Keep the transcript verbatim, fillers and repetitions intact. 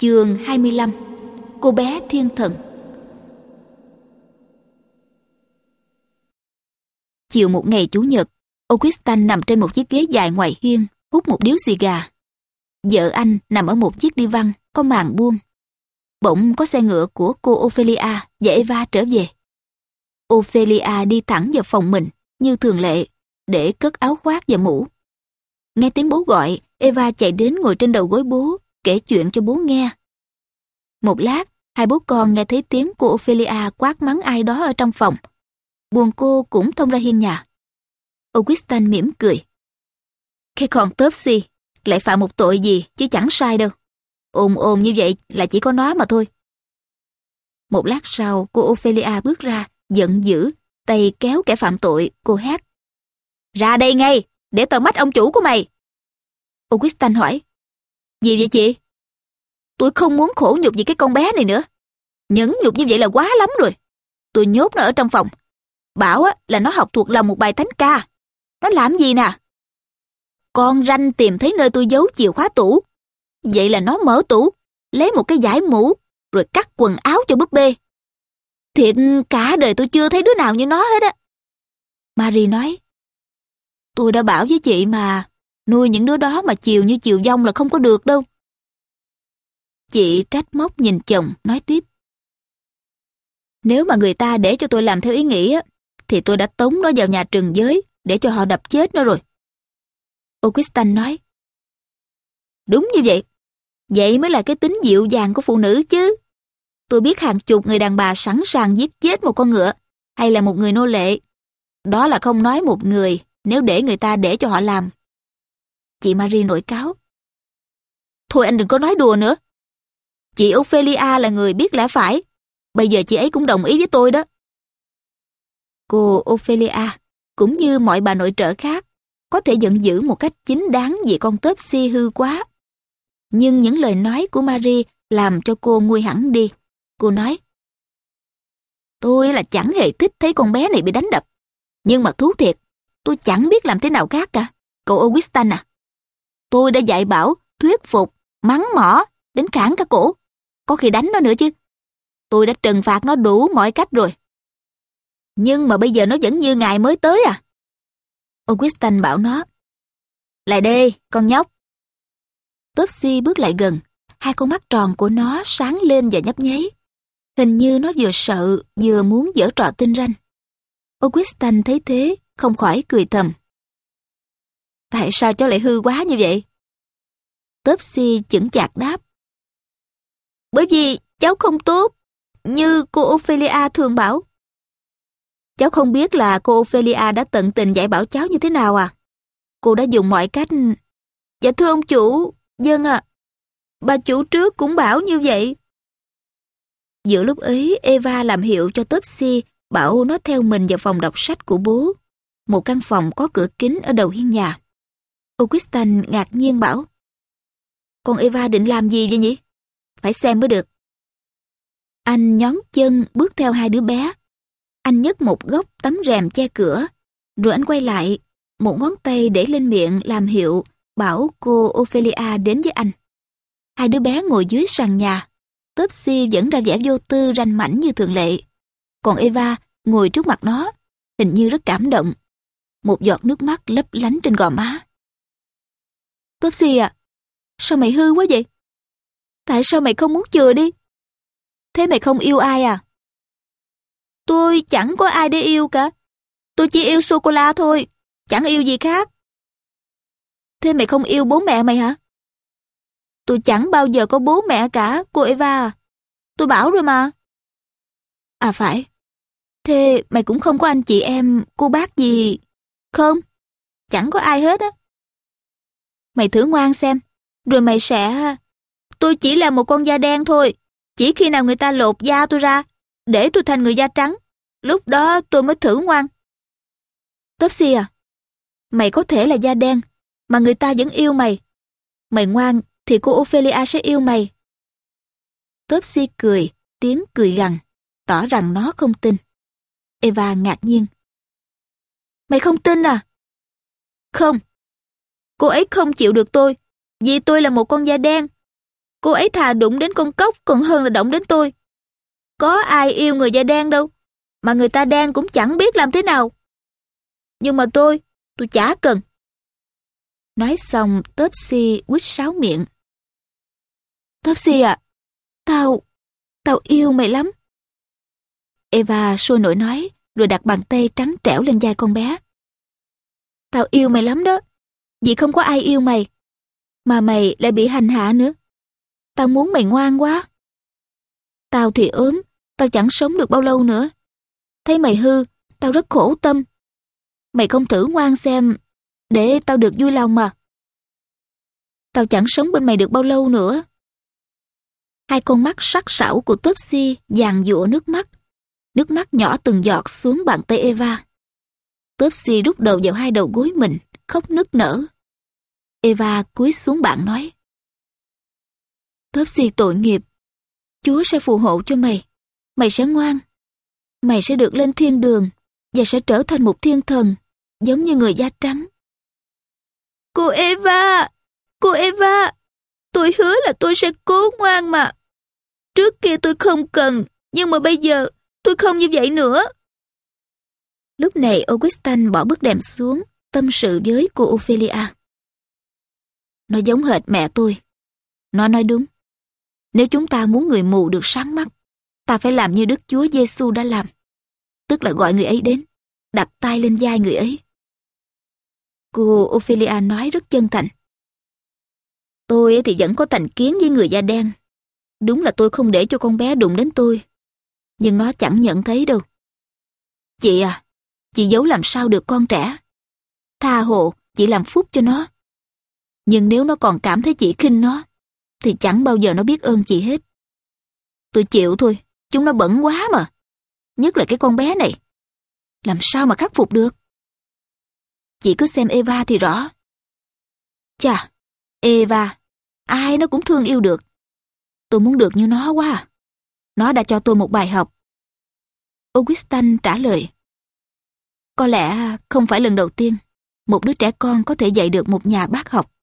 Chương hai mươi lăm. Cô bé thiên thần. Chiều một ngày Chủ nhật, Augustin nằm trên một chiếc ghế dài ngoài hiên, hút một điếu xì gà. Vợ anh nằm ở một chiếc đi văn có màn buông. Bỗng có xe ngựa của cô Ophelia và Eva trở về. Ophelia đi thẳng vào phòng mình, như thường lệ, để cất áo khoác và mũ. Nghe tiếng bố gọi, Eva chạy đến ngồi trên đầu gối bố, kể chuyện cho bố nghe. Một lát, hai bố con nghe thấy tiếng cô Ophelia quát mắng ai đó ở trong phòng. Buồn cô cũng thông ra hiên nhà. Augustin mỉm cười. Cái con Topsy lại phạm một tội gì chứ chẳng sai đâu. Ồn ồn như vậy là chỉ có nó mà thôi. Một lát sau, cô Ophelia bước ra, giận dữ, tay kéo kẻ phạm tội, cô hét. Ra đây ngay, để tao mách ông chủ của mày. Augustin hỏi. Gì vậy chị? Tôi không muốn khổ nhục vì cái con bé này nữa. Nhẫn nhục như vậy là quá lắm rồi. Tôi nhốt nó ở trong phòng. Bảo á, là nó học thuộc lòng một bài thánh ca. Nó làm gì nè? Con ranh tìm thấy nơi tôi giấu chìa khóa tủ. Vậy là nó mở tủ, lấy một cái dải mũ, rồi cắt quần áo cho búp bê. Thiệt cả đời tôi chưa thấy đứa nào như nó hết á. Marie nói. Tôi đã bảo với chị mà, nuôi những đứa đó mà chiều như chiều dông là không có được đâu. Chị trách móc nhìn chồng, nói tiếp. Nếu mà người ta để cho tôi làm theo ý nghĩ á, thì tôi đã tống nó vào nhà trừng giới để cho họ đập chết nó rồi. Augustin nói. Đúng như vậy. Vậy mới là cái tính dịu dàng của phụ nữ chứ. Tôi biết hàng chục người đàn bà sẵn sàng giết chết một con ngựa hay là một người nô lệ. Đó là không nói một người nếu để người ta để cho họ làm. Chị Marie nổi cáu. Thôi anh đừng có nói đùa nữa. Chị Ophelia là người biết lẽ phải. Bây giờ chị ấy cũng đồng ý với tôi đó. Cô Ophelia, cũng như mọi bà nội trợ khác, có thể giận dữ một cách chính đáng vì con Topsy hư quá. Nhưng những lời nói của Marie làm cho cô nguôi hẳn đi. Cô nói, tôi là chẳng hề thích thấy con bé này bị đánh đập. Nhưng mà thú thiệt, tôi chẳng biết làm thế nào khác cả. Cậu Augustin à, tôi đã dạy bảo, thuyết phục, mắng mỏ, đến cản cả cổ. Có khi đánh nó nữa chứ. Tôi đã trừng phạt nó đủ mọi cách rồi. Nhưng mà bây giờ nó vẫn như ngày mới tới à. Augustin bảo nó. Lại đây, con nhóc. Topsy bước lại gần. Hai con mắt tròn của nó sáng lên và nhấp nháy. Hình như nó vừa sợ, vừa muốn giở trò tinh ranh. Augustin thấy thế, không khỏi cười thầm. Tại sao cháu lại hư quá như vậy? Topsy chững chạc đáp. Bởi vì cháu không tốt, như cô Ophelia thường bảo. Cháu không biết là cô Ophelia đã tận tình dạy bảo cháu như thế nào à? Cô đã dùng mọi cách... Dạ thưa ông chủ, vâng ạ. À, bà chủ trước cũng bảo như vậy. Giữa lúc ấy, Eva làm hiệu cho Topsy bảo nó theo mình vào phòng đọc sách của bố. Một căn phòng có cửa kính ở đầu hiên nhà. Augustin ngạc nhiên bảo. Con Eva định làm gì vậy nhỉ? Phải xem mới được. Anh nhón chân bước theo hai đứa bé. Anh nhấc một góc tấm rèm che cửa, rồi anh quay lại, một ngón tay để lên miệng làm hiệu, bảo cô Ophelia đến với anh. Hai đứa bé ngồi dưới sàn nhà. Topsy vẫn ra vẻ vô tư ranh mãnh như thường lệ. Còn Eva ngồi trước mặt nó, hình như rất cảm động. Một giọt nước mắt lấp lánh trên gò má. Topsy à, sao mày hư quá vậy? Tại sao mày không muốn chừa đi? Thế mày không yêu ai à? Tôi chẳng có ai để yêu cả. Tôi chỉ yêu sô-cô-la thôi, chẳng yêu gì khác. Thế mày không yêu bố mẹ mày hả? Tôi chẳng bao giờ có bố mẹ cả, cô Eva à. Tôi bảo rồi mà. À phải. Thế mày cũng không có anh chị em, cô bác gì? Không, chẳng có ai hết á. Mày thử ngoan xem, rồi mày sẽ... Tôi chỉ là một con da đen thôi. Chỉ khi nào người ta lột da tôi ra, để tôi thành người da trắng, lúc đó tôi mới thử ngoan. Topsy à, mày có thể là da đen, mà người ta vẫn yêu mày. Mày ngoan thì cô Ophelia sẽ yêu mày. Topsy cười, tiếng cười gằn, tỏ rằng nó không tin. Eva ngạc nhiên. Mày không tin à? Không. Cô ấy không chịu được tôi, vì tôi là một con da đen. Cô ấy thà đụng đến con cóc còn hơn là động đến tôi. Có ai yêu người da đen đâu, mà người ta đen cũng chẳng biết làm thế nào. Nhưng mà tôi, tôi chả cần. Nói xong, Topsy quýt sáo miệng. Topsy à, tao, tao yêu mày lắm. Eva sôi nổi nói, rồi đặt bàn tay trắng trẻo lên vai con bé. Tao yêu mày lắm đó, vì không có ai yêu mày, mà mày lại bị hành hạ nữa. Tao muốn mày ngoan quá. Tao thì ốm, tao chẳng sống được bao lâu nữa. Thấy mày hư, tao rất khổ tâm. Mày không thử ngoan xem, để tao được vui lòng mà. Tao chẳng sống bên mày được bao lâu nữa. Hai con mắt sắc sảo của Topsy giàn giụa nước mắt. Nước mắt nhỏ từng giọt xuống bàn tay Eva. Topsy rút đầu vào hai đầu gối mình, khóc nức nở. Eva cúi xuống bàn nói. Topsy tội nghiệp, Chúa sẽ phù hộ cho mày. Mày sẽ ngoan. Mày sẽ được lên thiên đường và sẽ trở thành một thiên thần, giống như người da trắng. Cô Eva, cô Eva, tôi hứa là tôi sẽ cố ngoan mà. Trước kia tôi không cần, nhưng mà bây giờ tôi không như vậy nữa. Lúc này Augustine bỏ bức đèn xuống, tâm sự với cô Ophelia. Nó giống hệt mẹ tôi. Nó nói đúng. Nếu chúng ta muốn người mù được sáng mắt, ta phải làm như Đức Chúa Giêsu đã làm. Tức là gọi người ấy đến, đặt tay lên vai người ấy. Cô Ophelia nói rất chân thành. Tôi thì vẫn có thành kiến với người da đen. Đúng là tôi không để cho con bé đụng đến tôi. Nhưng nó chẳng nhận thấy đâu. Chị à, chị giấu làm sao được con trẻ. Tha hồ, chị làm phúc cho nó. Nhưng nếu nó còn cảm thấy chị khinh nó, thì chẳng bao giờ nó biết ơn chị hết. Tôi chịu thôi, chúng nó bẩn quá mà. Nhất là cái con bé này. Làm sao mà khắc phục được? Chị cứ xem Eva thì rõ. Chà, Eva, ai nó cũng thương yêu được. Tôi muốn được như nó quá à. Nó đã cho tôi một bài học. Augustine trả lời. Có lẽ không phải lần đầu tiên một đứa trẻ con có thể dạy được một nhà bác học.